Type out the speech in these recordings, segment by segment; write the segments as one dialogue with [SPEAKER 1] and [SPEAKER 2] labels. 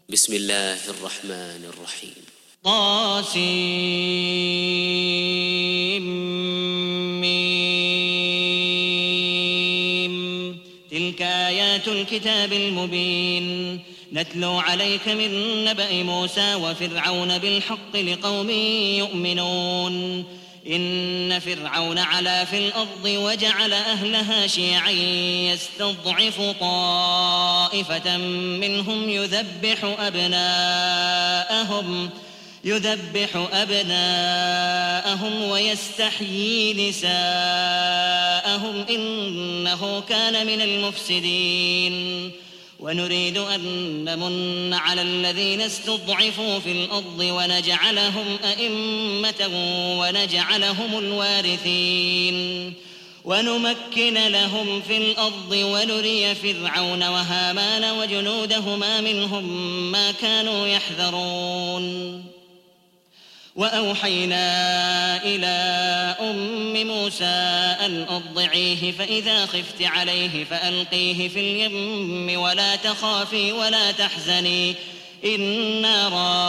[SPEAKER 1] بسم الله الرحمن الرحيم.
[SPEAKER 2] طاسيم. تلك آيات الكتاب المبين نتلو عليك من نبأ موسى وفرعون بالحق لقوم يؤمنون. إن فرعون علا في الأرض وجعل أهلها شيعا يستضعف طائفة منهم يذبح أبناءهم ويستحيي نساءهم إنه كان من المفسدين. ونريد أن نمن على الذين استضعفوا في الأرض ونجعلهم أئمة ونجعلهم الوارثين ونمكن لهم في الأرض ونري فرعون وهامان وجنودهما منهم ما كانوا يحذرون. وأوحينا إلى أم موسى أن أرضعيه فإذا خفت عليه فألقيه في اليم ولا تخافي ولا تحزني إنا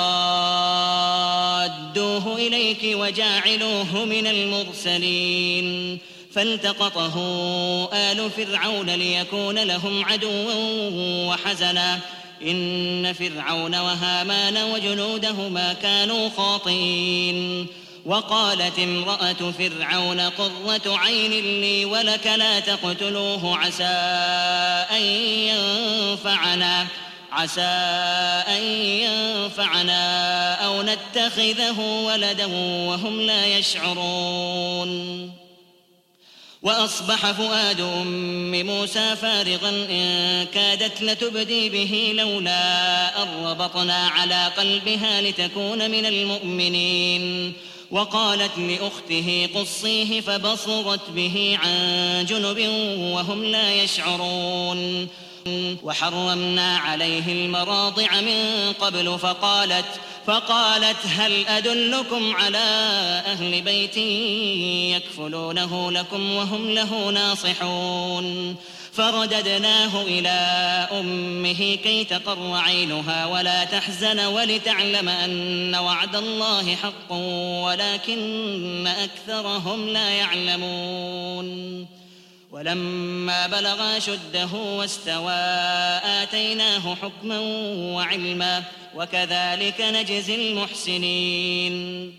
[SPEAKER 2] رادوه إليك وجاعلوه من المرسلين. فالتقطه آل فرعون ليكون لهم عدوا وحزنا إن فرعون وهامان وجنودهما كانوا خاطئين. وقالت امرأة فرعون قرة عين لي ولك لا تقتلوه عسى أن ينفعنا أو نتخذه ولدا وهم لا يشعرون. وأصبح فؤاد أم موسى فارغا إن كادت لتبدي به لولا أن ربطنا على قلبها لتكون من المؤمنين. وقالت لأخته قصيه فبصرت به عن جنب وهم لا يشعرون. وحرمنا عليه المراضع من قبل فقالت هل أدلكم على أهل بيت يكفلونه لكم وهم له ناصحون. فرددناه إلى أمه كي تقر عينها ولا تحزن ولتعلم أن وعد الله حق ولكن أكثرهم لا يعلمون. ولما بلغ أشده واستوى آتيناه حكما وعلما وكذلك نجزي المحسنين.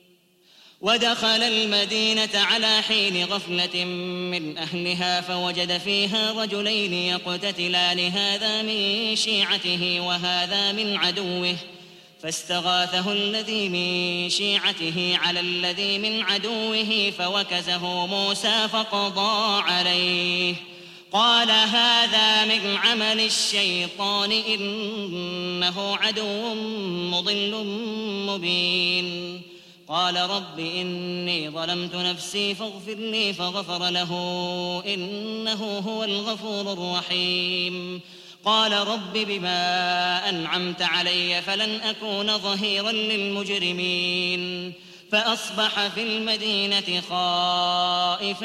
[SPEAKER 2] ودخل المدينة على حين غفلة من أهلها فوجد فيها رجلين يقتتلان هذا من شيعته وهذا من عدوه فاستغاثه الذي من شيعته على الذي من عدوه فوكزه موسى فقضى عليه. قال هذا من عمل الشيطان إنه عدو مضل مبين. قال رب إني ظلمت نفسي فاغفر لي فغفر له إنه هو الغفور الرحيم. قال رب بما أنعمت علي فلن أكون ظهيرا للمجرمين. فأصبح في المدينة خائفا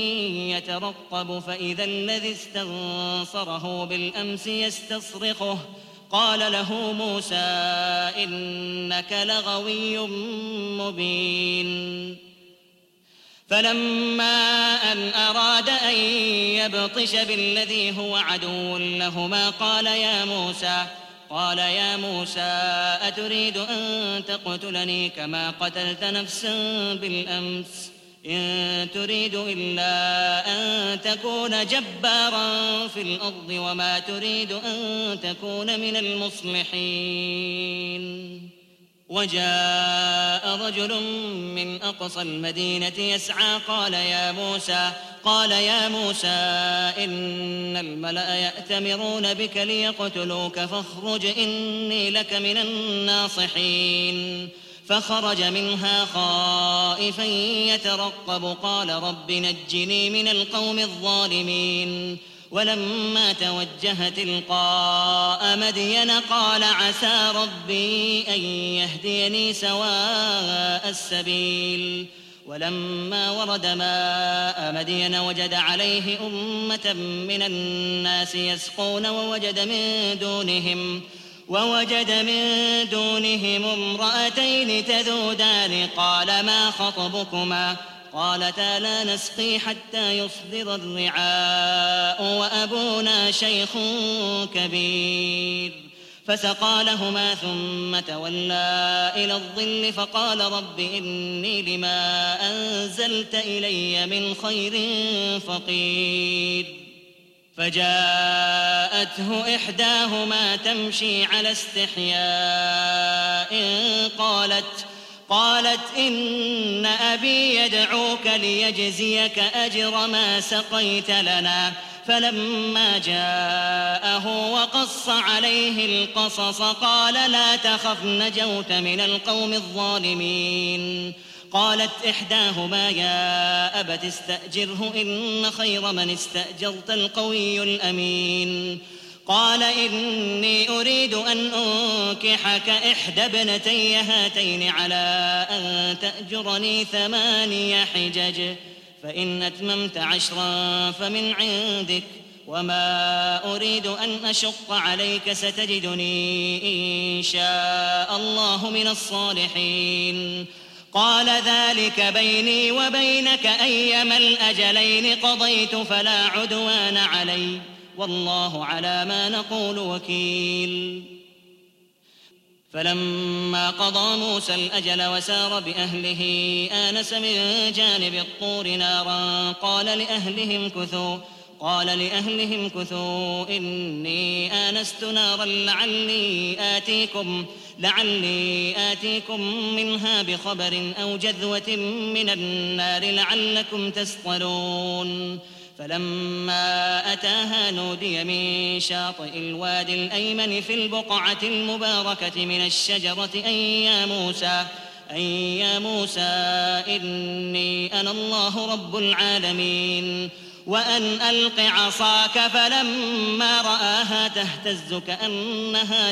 [SPEAKER 2] يترقب فإذا الذي استنصره بالأمس يستصرخه. قال له موسى إنك لغوي مبين. فلما أن أراد أن يبطش بالذي هو عدو لهما قال يا موسى أتريد أن تقتلني كما قتلت نفسا بالأمس إن تريد إلا أن تكون جبارا في الأرض وما تريد أن تكون من المصلحين. وجاء رجل من أقصى المدينة يسعى قال يا موسى إن الملأ يأتمرون بك ليقتلوك فاخرج إني لك من الناصحين. فخرج منها خائفا يترقب قال رب نجني من القوم الظالمين. ولما توجه تلقاء مدين قال عسى ربي أن يهديني سواء السبيل. ولما ورد ماء مدين وجد عليه أمة من الناس يسقون ووجد من دونهم امرأتين تذودان قال ما خطبكما قالتا لا نسقي حتى يصدر الرعاء وأبونا شيخ كبير فسقى لهما ثم تولى إلى الظل فقال رب إني لما أنزلت إلي من خير فقير فجاءته إحداهما تمشي على استحياء قالت إن أبي يدعوك ليجزيك أجر ما سقيت لنا فلما جاءه وقص عليه القصص قال لا تخف نجوت من القوم الظالمين قالت إحداهما يا أبت استأجره إن خير من استأجرت القوي الأمين قال إني أريد أن أنكحك إحدى ابنتي هاتين على أن تأجرني 8 حجج فإن أتممت 10 فمن عندك وما أريد أن أشق عليك ستجدني إن شاء الله من الصالحين قال ذلك بيني وبينك أيما الأجلين قضيت فلا عدوان علي والله على ما نقول وكيل فلما قضى موسى الأجل وسار بأهله آنس من جانب الطور نارا قال لأهلهم كثوا إني آنست نارا لعلي آتيكم منها بخبر أو جذوة من النار لعلكم تصطلون فلما أتاها نودي من شاطئ الوادي الأيمن في البقعة المباركة من الشجرة أن يا موسى إني أنا الله رب العالمين وأن ألق عصاك فلما رآها تهتز كأنها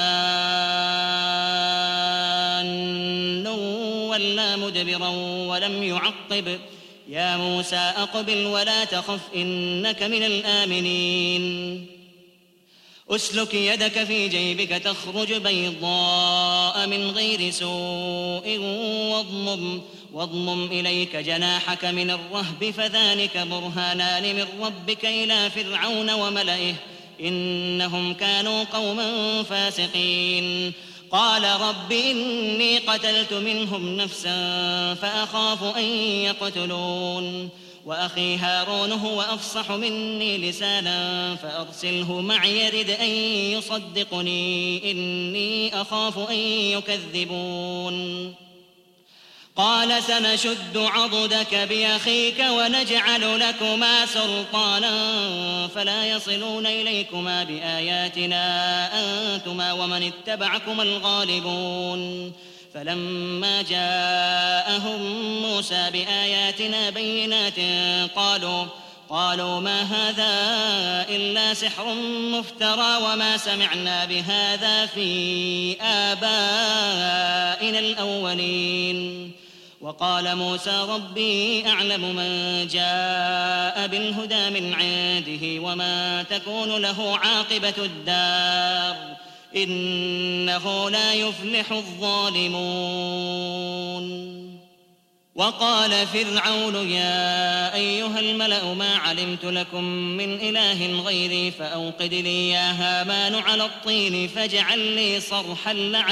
[SPEAKER 2] جان ولا مدبرا ولم يعقب يا موسى أقبل ولا تخف إنك من الآمنين أسلك يدك في جيبك تخرج بيضاء من غير سوء واضمم إليك جناحك من الرهب فذلك برهانان من ربك إلى فرعون وملئه إنهم كانوا قوما فاسقين قال رب إني قتلت منهم نفسا فأخاف أن يقتلون وأخي هارون هو أفصح مني لسانا فأرسله معي يرد أن يصدقني إني أخاف أن يكذبون قال سنشد عضدك بأخيك ونجعل لكما سلطانا فلا يصلون إليكما بآياتنا أنتما ومن اتبعكما الغالبون فلما جاءهم موسى بآياتنا بينات قالوا ما هذا إلا سحر مفترى وما سمعنا بهذا في آبائنا الأولين وقال موسى ربي أعلم من جاء بالهدى من عنده وما تكون له عاقبة الدار إنه لا يفلح الظالمون وقال فرعون يا أيها الملأ ما علمت لكم من إله غيري فأوقد لي يا هامان على الطين فاجعل لي صرحا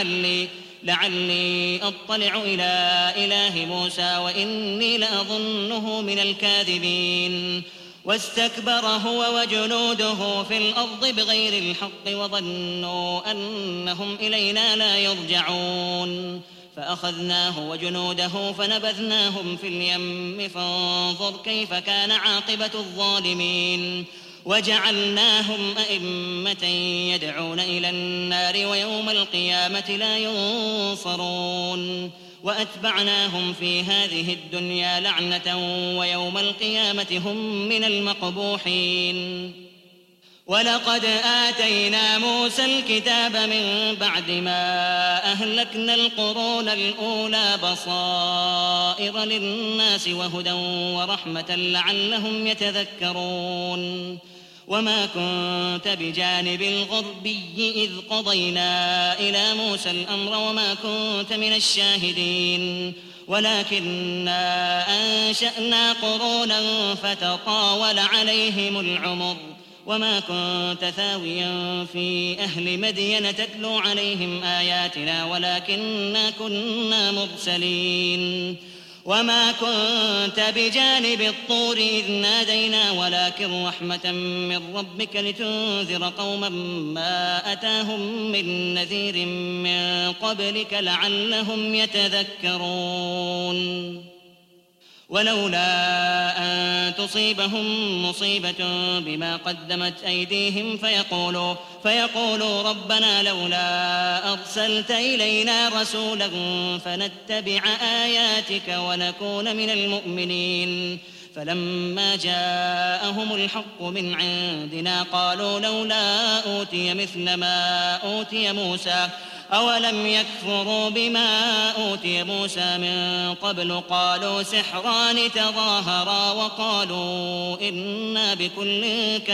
[SPEAKER 2] لعلي أطلع إلى إله موسى وإني لأظنه من الكاذبين واستكبر هو وجنوده في الأرض بغير الحق وظنوا أنهم إلينا لا يرجعون فأخذناه وجنوده فنبذناهم في اليم فانظر كيف كان عاقبة الظالمين وجعلناهم أئمة يدعون إلى النار ويوم القيامة لا ينصرون وأتبعناهم في هذه الدنيا لعنة ويوم القيامة هم من المقبوحين ولقد آتينا موسى الكتاب من بعد ما أهلكنا القرون الأولى بصائر للناس وهدى ورحمة لعلهم يتذكرون وما كنت بجانب الغربي إذ قضينا إلى موسى الأمر وما كنت من الشاهدين ولكننا أنشأنا قرونا فتطاول عليهم العمر وما كنت ثاويا في أهل مدين تتلو عليهم آياتنا ولكننا كنا مرسلين وما كنت بجانب الطور إذ نادينا ولكن رحمة من ربك لتنذر قوما ما أتاهم من نذير من قبلك لعلهم يتذكرون ولولا أن تصيبهم مصيبة بما قدمت أيديهم فيقولوا ربنا لولا أرسلت إلينا رسولا فنتبع آياتك ونكون من المؤمنين فلما جاءهم الحق من عندنا قالوا لولا أوتي مثل ما أوتي موسى أولم يكفروا بما أوتي موسى من قبل قالوا سحران تظاهرا وقالوا إنا بكل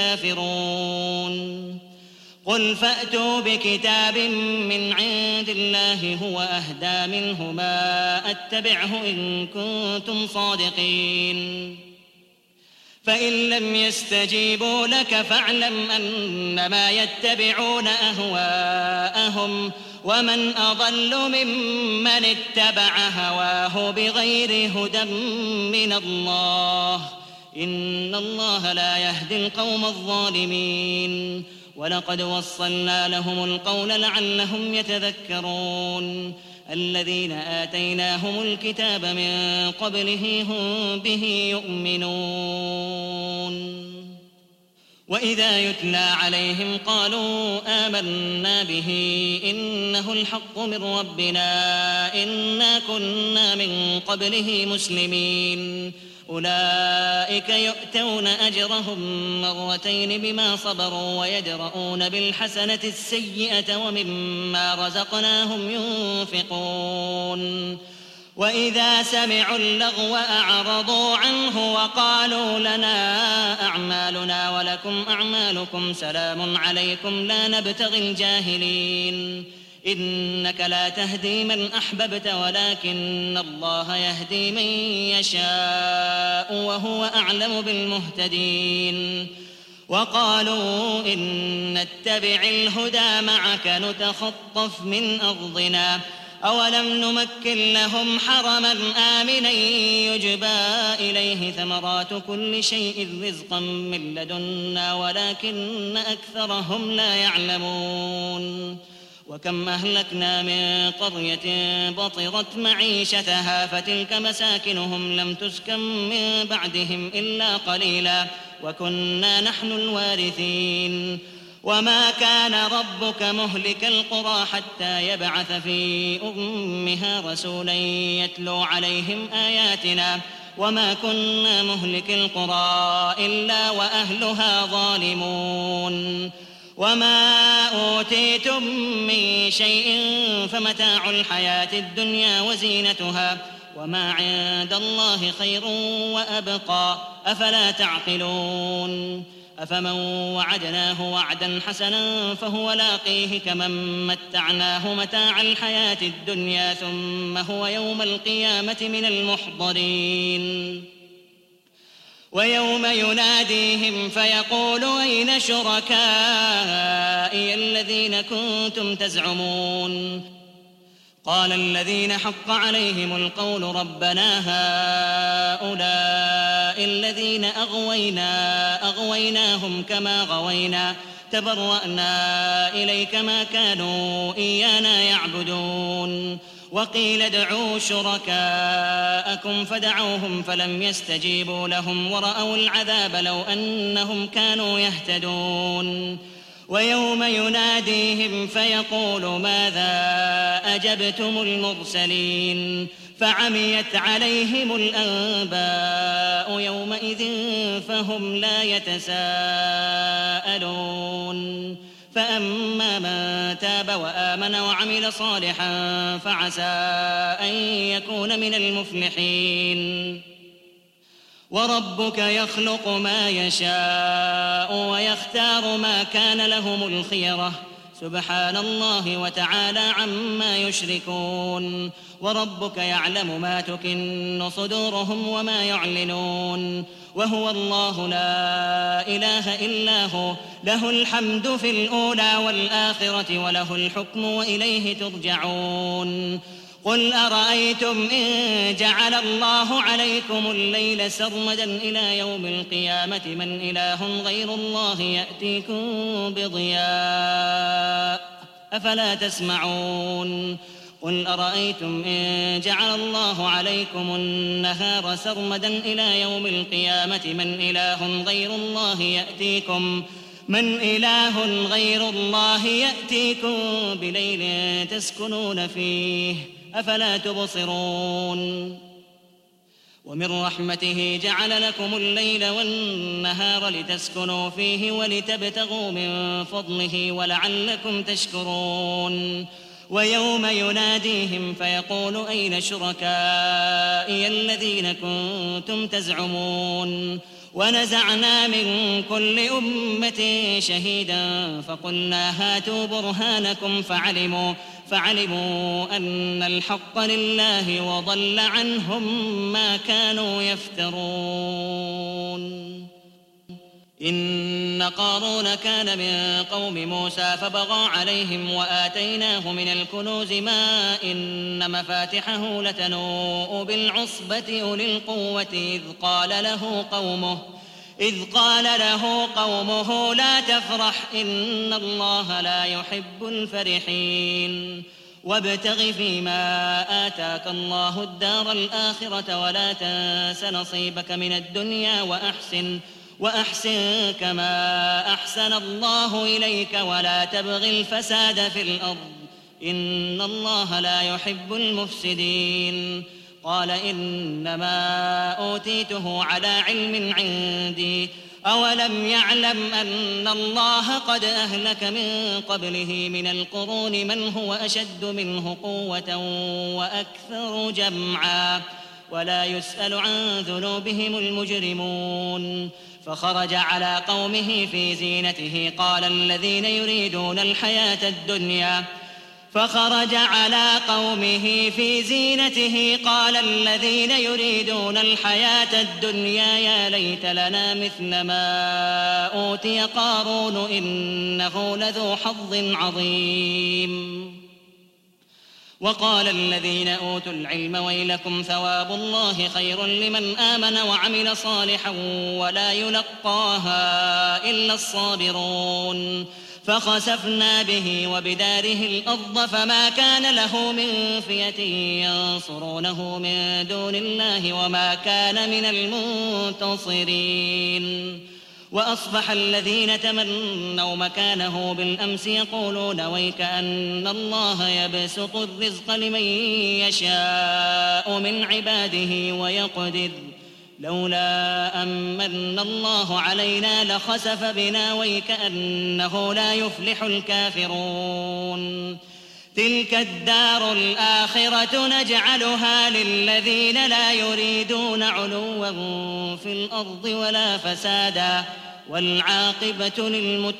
[SPEAKER 2] كافرون قل فأتوا بكتاب من عند الله هو أهدى منهما أتبعه إن كنتم صادقين فإن لم يستجيبوا لك فاعلم أنما يتبعون أهواءهم ومن أضل ممن اتبع هواه بغير هدى من الله إن الله لا يهدي القوم الظالمين ولقد وصلنا لهم القول لعلهم يتذكرون الذين آتيناهم الكتاب من قبله هم به يؤمنون وإذا يتلى عليهم قالوا آمنا به إنه الحق من ربنا إنا كنا من قبله مسلمين أولئك يؤتون أجرهم مرتين بما صبروا ويدرؤون بالحسنة السيئة ومما رزقناهم ينفقون وإذا سمعوا اللغو أعرضوا عنه وقالوا لنا أعمالنا ولكم أعمالكم سلام عليكم لا نبتغي الجاهلين إنك لا تهدي من أحببت ولكن الله يهدي من يشاء وهو أعلم بالمهتدين وقالوا إن نتبع الهدى معك نتخطف من أرضنا أولم نمكن لهم حرما آمنا يجبى إليه ثمرات كل شيء رزقا من لدنا ولكن أكثرهم لا يعلمون وكم أهلكنا من قرية بطرت معيشتها فتلك مساكنهم لم تسكن من بعدهم إلا قليلا وكنا نحن الوارثين وما كان ربك مهلك القرى حتى يبعث في أمها رسولا يتلو عليهم آياتنا وما كنا مهلك القرى إلا وأهلها ظالمون وما أوتيتم من شيء فمتاع الحياة الدنيا وزينتها وما عند الله خير وأبقى أفلا تعقلون أفمن وعدناه وعدا حسنا فهو لاقيه كمن متعناه متاع الحياة الدنيا ثم هو يوم القيامة من المحضرين ويوم يناديهم فيقول أين شركائي الذين كنتم تزعمون قال الذين حق عليهم القول ربنا هؤلاء الذين أغويناهم كما غوينا تبرأنا إليك ما كانوا إيانا يعبدون وقيل ادعوا شركاءكم فدعوهم فلم يستجيبوا لهم ورأوا العذاب لو أنهم كانوا يهتدون ويوم يناديهم فيقول ماذا أجبتم المرسلين فعميت عليهم الأنباء يومئذ فهم لا يتساءلون فأما من تاب وآمن وعمل صالحا فعسى أن يكون من المفلحين وربك يخلق ما يشاء ويختار ما كان لهم الخيرة سبحان الله وتعالى عما يشركون وربك يعلم ما تكن صدورهم وما يعلنون وهو الله لا إله إلا هو له الحمد في الأولى والآخرة وله الحكم وإليه ترجعون قل أرأيتم إن جعل الله عليكم الليل سرمدا إلى يوم القيامة من إله غير الله يأتيكم بضياء أفلا تسمعون قل أرأيتم إن جعل الله عليكم النهار سرمدا إلى يوم القيامة من إله غير الله يأتيكم بليل تسكنون فيه أفلا تبصرون ومن رحمته جعل لكم الليل والنهار لتسكنوا فيه ولتبتغوا من فضله ولعلكم تشكرون ويوم يناديهم فيقول أين شركائي الذين كنتم تزعمون ونزعنا من كل أمة شهيدا فقلنا هاتوا برهانكم فعلموا أن الحق لله وضل عنهم ما كانوا يفترون إن قارون كان من قوم موسى فبغى عليهم وآتيناه من الكنوز ما إن مفاتحه لتنوء بالعصبة أولي القوة إذ قال له قومه لا تفرح إن الله لا يحب الفرحين وابتغ فيما آتاك الله الدار الآخرة ولا تنس نصيبك من الدنيا وأحسن كما أحسن الله إليك ولا تبغ الفساد في الأرض إن الله لا يحب المفسدين قال إنما أوتيته على علم عندي أولم يعلم أن الله قد أهلك من قبله من القرون من هو أشد منه قوة وأكثر جمعا ولا يسأل عن ذنوبهم المجرمون فخرج على قومه في زينته قال الذين يريدون الحياة الدنيا يا ليت لنا مثل ما أوتي قارون إنه لذو حظ عظيم وقال الذين أوتوا العلم ويلكم ثواب الله خير لمن آمن وعمل صالحا ولا يلقاها إلا الصابرون فخسفنا به وبداره الأرض فما كان له من فئة ينصرونه من دون الله وما كان من المنتصرين وأصبح الذين تمنوا مكانه بالأمس يقولون ويك أن الله يبسط الرزق لمن يشاء من عباده ويقدر لولا أمن الله علينا لخسف بنا ويكأنه لا يفلح الكافرون تلك الدار الآخرة نجعلها للذين لا يريدون علوا في الأرض ولا فسادا والعاقبة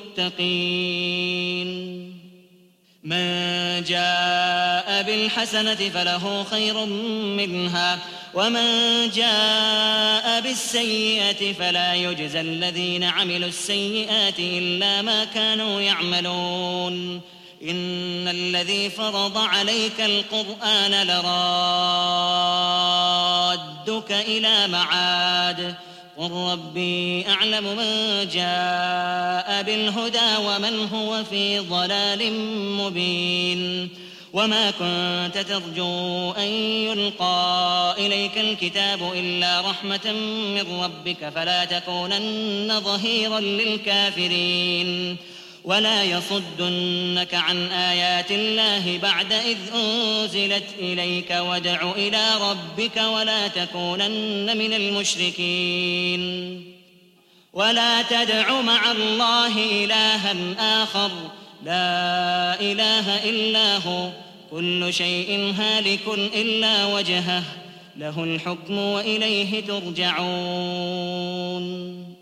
[SPEAKER 2] للمتقين من جاء بالحسنة فله خير منها ومن جاء بالسيئة فلا يجزى الذين عملوا السيئات إلا ما كانوا يعملون إن الذي فرض عليك القرآن لرادك إلى معاد قل ربي أعلم من جاء بالهدى ومن هو في ضلال مبين وما كنت ترجو أن يلقى إليك الكتاب إلا رحمة من ربك فلا تكونن ظهيرا للكافرين ولا يصدنك عن آيات الله بعد إذ أنزلت إليك وادع إلى ربك ولا تكونن من المشركين ولا تدع مع الله إلها آخر لا إله إلا هو كل شيء هالك إلا وجهه له الحكم وإليه ترجعون.